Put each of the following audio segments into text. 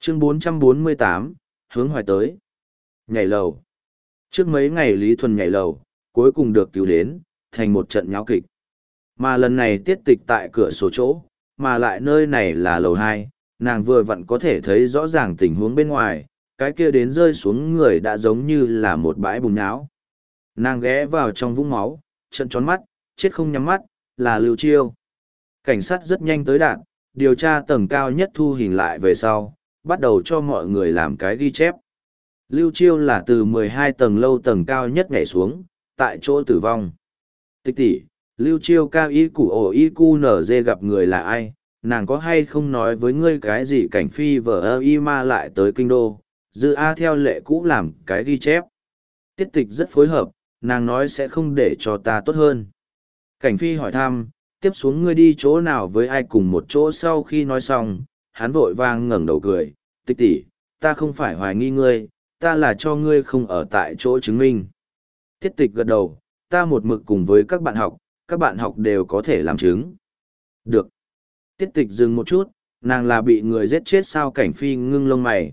Chương 448, hướng hoài tới. Nhảy lầu. Trước mấy ngày Lý Thuần nhảy lầu, cuối cùng được cứu đến, thành một trận nháo kịch. Mà lần này tiết tịch tại cửa sổ chỗ, mà lại nơi này là lầu 2, nàng vừa vặn có thể thấy rõ ràng tình huống bên ngoài, cái kia đến rơi xuống người đã giống như là một bãi bùn nháo. Nàng ghé vào trong vũng máu, trận tròn mắt, chết không nhắm mắt, là Lưu Chiêu. Cảnh sát rất nhanh tới đạt, điều tra tầng cao nhất thu hình lại về sau, bắt đầu cho mọi người làm cái ghi chép. Lưu Chiêu là từ 12 tầng lâu tầng cao nhất nhảy xuống, tại chỗ tử vong. Tích tỷ, Lưu Chiêu cao y củ ổ y cu nở dê gặp người là ai, nàng có hay không nói với ngươi cái gì cảnh phi vợ ơ y ma lại tới kinh đô, dư A theo lệ cũ làm cái ghi chép. Tiết tịch rất phối hợp, nàng nói sẽ không để cho ta tốt hơn. Cảnh phi hỏi thăm, tiếp xuống ngươi đi chỗ nào với ai cùng một chỗ. Sau khi nói xong, hắn vội vang ngẩng đầu cười, Tịch tỷ, ta không phải hoài nghi ngươi, ta là cho ngươi không ở tại chỗ chứng minh. Tiết tịch gật đầu, ta một mực cùng với các bạn học đều có thể làm chứng. Được. Tiết tịch dừng một chút, nàng là bị người giết chết sao? Cảnh phi ngưng lông mày,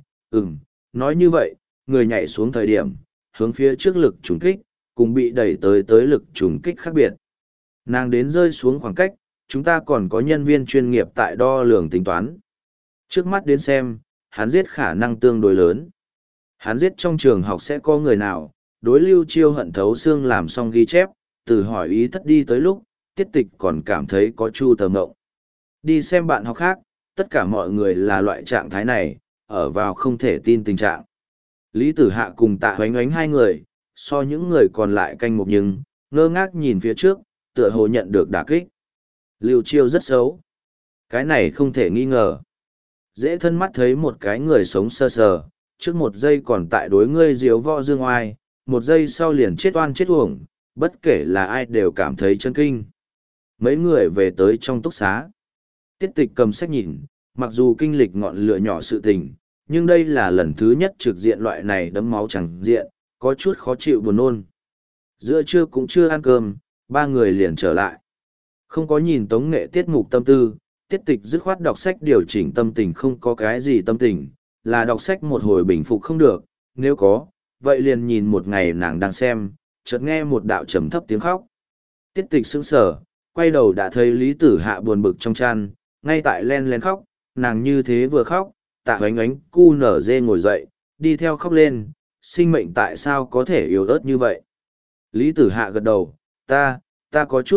nói như vậy, người nhảy xuống thời điểm, hướng phía trước lực trùng kích, cùng bị đẩy tới lực trùng kích khác biệt. Nàng đến rơi xuống khoảng cách, chúng ta còn có nhân viên chuyên nghiệp tại đo lường tính toán. Trước mắt đến xem, hắn giết khả năng tương đối lớn. Hắn giết trong trường học sẽ có người nào, đối Lưu Chiêu hận thấu xương làm xong ghi chép, từ hỏi ý thất đi tới lúc, tiết tịch còn cảm thấy có chu tờ ngộng. Đi xem bạn học khác, tất cả mọi người là loại trạng thái này, ở vào không thể tin tình trạng. Lý Tử Hạ cùng Tạ Hoánh Oánh hai người, so những người còn lại canh một nhưng, ngơ ngác nhìn phía trước, tựa hồ nhận được đả kích. Lưu Chiêu rất xấu. Cái này không thể nghi ngờ. Dễ thân mắt thấy một cái người sống sơ sờ, trước một giây còn tại đối ngươi diếu võ dương oai, một giây sau liền chết oan chết uổng, bất kể là ai đều cảm thấy chấn kinh. Mấy người về tới trong túc xá. Tiết tịch cầm sách nhìn, mặc dù kinh lịch ngọn lửa nhỏ sự tình, nhưng đây là lần thứ nhất trực diện loại này đấm máu chẳng diện, có chút khó chịu buồn nôn. Giữa trưa cũng chưa ăn cơm, ba người liền trở lại. Không có nhìn tống nghệ tiết mục tâm tư, tiết tịch dứt khoát đọc sách điều chỉnh tâm tình. Không có cái gì tâm tình, là đọc sách một hồi bình phục không được, nếu có, vậy liền nhìn một ngày nàng đang xem, chợt nghe một đạo trầm thấp tiếng khóc. Tiết tịch sững sờ, quay đầu đã thấy Lý Tử Hạ buồn bực trong chăn, ngay tại len len khóc, nàng như thế vừa khóc, Tạ Hoánh Oánh cu nở dê ngồi dậy, đi theo khóc lên, sinh mệnh tại sao có thể yếu ớt như vậy. Lý Tử Hạ gật đầu, ta có chút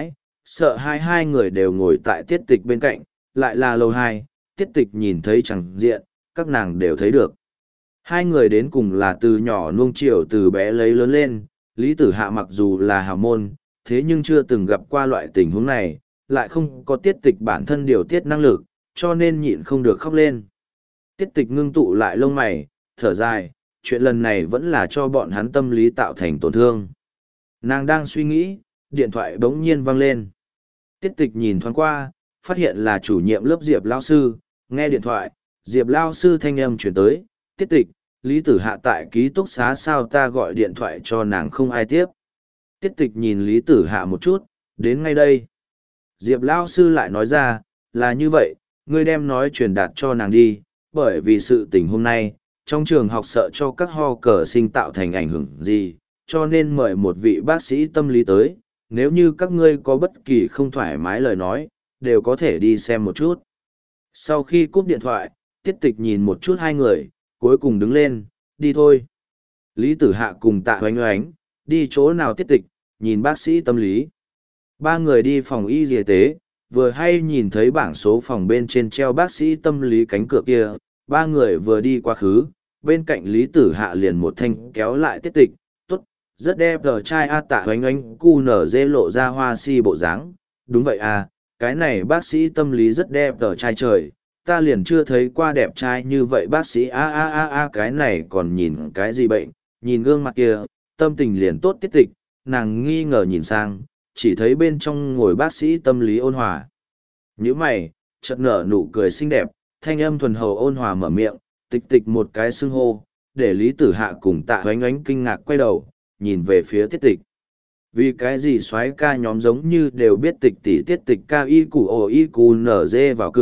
sợ hãi. Hai người đều ngồi tại tiết tịch bên cạnh, lại là lầu 2, tiết tịch nhìn thấy chẳng diện, các nàng đều thấy được. Hai người đến cùng là từ nhỏ nuông chiều từ bé lấy lớn lên, Lý Tử Hạ mặc dù là hào môn, thế nhưng chưa từng gặp qua loại tình huống này, lại không có tiết tịch bản thân điều tiết năng lực, cho nên nhịn không được khóc lên. Tiết tịch ngưng tụ lại lông mày, thở dài, chuyện lần này vẫn là cho bọn hắn tâm lý tạo thành tổn thương. Nàng đang suy nghĩ, điện thoại bỗng nhiên vang lên. Tiết tịch nhìn thoáng qua, phát hiện là chủ nhiệm lớp Diệp Lao Sư, nghe điện thoại, Diệp Lao Sư thanh âm chuyển tới, tiết tịch, Lý Tử Hạ tại ký túc xá sao ta gọi điện thoại cho nàng không ai tiếp. Tiết tịch nhìn Lý Tử Hạ một chút, đến ngay đây. Diệp Lao Sư lại nói ra, là như vậy, ngươi đem nói truyền đạt cho nàng đi, bởi vì sự tình hôm nay, trong trường học sợ cho các ho cờ sinh tạo thành ảnh hưởng gì, cho nên mời một vị bác sĩ tâm lý tới, nếu như các ngươi có bất kỳ không thoải mái lời nói, đều có thể đi xem một chút. Sau khi cúp điện thoại, tiết tịch nhìn một chút hai người, cuối cùng đứng lên, đi thôi. Lý Tử Hạ cùng Tạ Hoánh Oánh, đi chỗ nào tiết tịch, nhìn bác sĩ tâm lý. Ba người đi phòng y y tế, vừa hay nhìn thấy bảng số phòng bên trên treo bác sĩ tâm lý cánh cửa kia, ba người vừa đi qua khứ, bên cạnh Lý Tử Hạ liền một thanh kéo lại tiết tịch, tốt, rất đẹp trai a. Tạ Hoánh Oánh cu nở dê lộ ra hoa si bộ dáng, đúng vậy à, cái này bác sĩ tâm lý rất đẹp trai trời, ta liền chưa thấy qua đẹp trai như vậy bác sĩ a cái này còn nhìn cái gì bệnh, nhìn gương mặt kia, tâm tình liền tốt tiết tịch, nàng nghi ngờ nhìn sang, chỉ thấy bên trong ngồi bác sĩ tâm lý ôn hòa. Nhíu mày, chợt nở nụ cười xinh đẹp, thanh âm thuần hầu ôn hòa mở miệng, tịch tịch một cái xưng hô, để Lý Tử Hạ cùng Tạ Hoánh Oánh kinh ngạc quay đầu, nhìn về phía tiết tịch. Vì cái gì soái ca nhóm giống như đều biết tịch tỷ tiết tịch ca y củ ổ y cù nở dê vào cửa,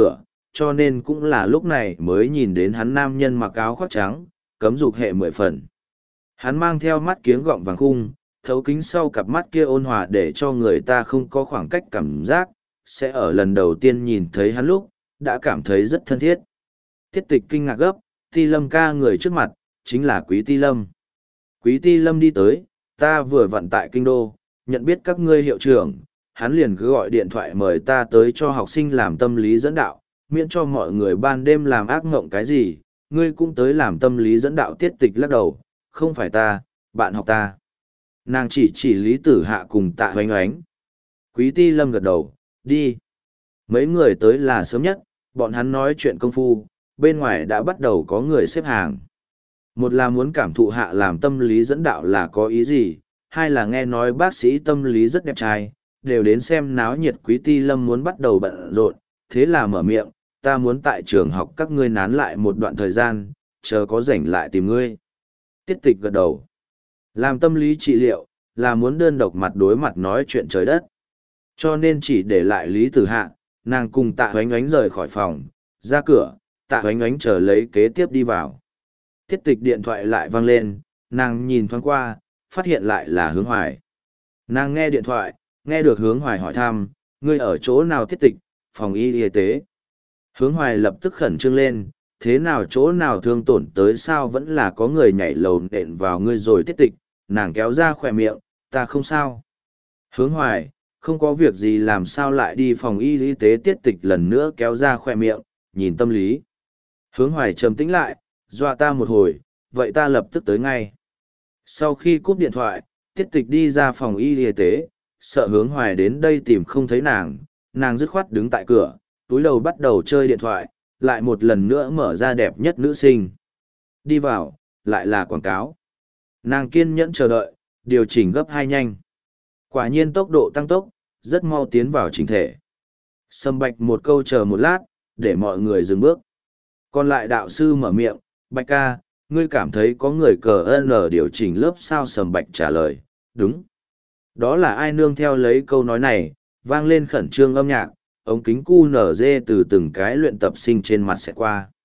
cho nên cũng là lúc này mới nhìn đến hắn nam nhân mặc áo khoác trắng, cấm dục hệ 10 phần. Hắn mang theo mắt kiếng gọng vàng khung, thấu kính sau cặp mắt kia ôn hòa để cho người ta không có khoảng cách cảm giác, sẽ ở lần đầu tiên nhìn thấy hắn lúc, đã cảm thấy rất thân thiết. Tiết Tịch kinh ngạc gấp, Ti Lâm ca người trước mặt, chính là Quý Ti Lâm. Quý Ti Lâm đi tới, ta vừa vặn tại kinh đô, nhận biết các ngươi hiệu trưởng, hắn liền cứ gọi điện thoại mời ta tới cho học sinh làm tâm lý dẫn đạo, miễn cho mọi người ban đêm làm ác mộng cái gì, ngươi cũng tới làm tâm lý dẫn đạo. Tiết Tịch lắc đầu, không phải ta, bạn học ta. Nàng chỉ Lý Tử Hạ cùng Tạ Oánh Oánh. Quý Ti Lâm gật đầu, đi. Mấy người tới là sớm nhất, bọn hắn nói chuyện công phu, bên ngoài đã bắt đầu có người xếp hàng. Một là muốn cảm thụ Hạ làm tâm lý dẫn đạo là có ý gì, hai là nghe nói bác sĩ tâm lý rất đẹp trai, đều đến xem náo nhiệt. Quý Ti Lâm muốn bắt đầu bận rộn, thế là mở miệng, ta muốn tại trường học các ngươi nán lại một đoạn thời gian, chờ có rảnh lại tìm ngươi. Tiết Tịch gật đầu. Làm tâm lý trị liệu, là muốn đơn độc mặt đối mặt nói chuyện trời đất. Cho nên chỉ để lại Lý Tử Hạ, nàng cùng Tạ Oánh Oánh rời khỏi phòng, ra cửa, Tạ Oánh Oánh chờ lấy kế tiếp đi vào. Tiết Tịch điện thoại lại vang lên, nàng nhìn thoáng qua, phát hiện lại là Hướng Hoài. Nàng nghe điện thoại, nghe được Hướng Hoài hỏi thăm, ngươi ở chỗ nào? Tiết Tịch, phòng y tế. Hướng Hoài lập tức khẩn trương lên, thế nào chỗ nào thương tổn tới sao vẫn là có người nhảy lầu nện vào ngươi rồi? Tiết Tịch, nàng kéo ra khỏe miệng, ta không sao. Hướng Hoài, không có việc gì làm sao lại đi phòng y tế? Tiết Tịch lần nữa kéo ra khỏe miệng, nhìn tâm lý. Hướng Hoài trầm tĩnh lại, dọa ta một hồi, vậy ta lập tức tới ngay. Sau khi cúp điện thoại, Tiết Tịch đi ra phòng y tế, sợ Hướng Hoài đến đây tìm không thấy nàng, nàng dứt khoát đứng tại cửa, túi đầu bắt đầu chơi điện thoại, lại một lần nữa mở ra đẹp nhất nữ sinh. Đi vào, lại là quảng cáo. Nàng kiên nhẫn chờ đợi, điều chỉnh gấp 2 nhanh. Quả nhiên tốc độ tăng tốc, rất mau tiến vào chỉnh thể. Sầm Bạch một câu chờ một lát, để mọi người dừng bước. Còn lại đạo sư mở miệng, Bạch ca, ngươi cảm thấy có người cờ N điều chỉnh lớp sao? Sầm Bạch trả lời, đúng. Đó là ai? Nương theo lấy câu nói này, vang lên khẩn trương âm nhạc, ống kính QNZ từ từng cái luyện tập sinh trên mặt sẽ qua.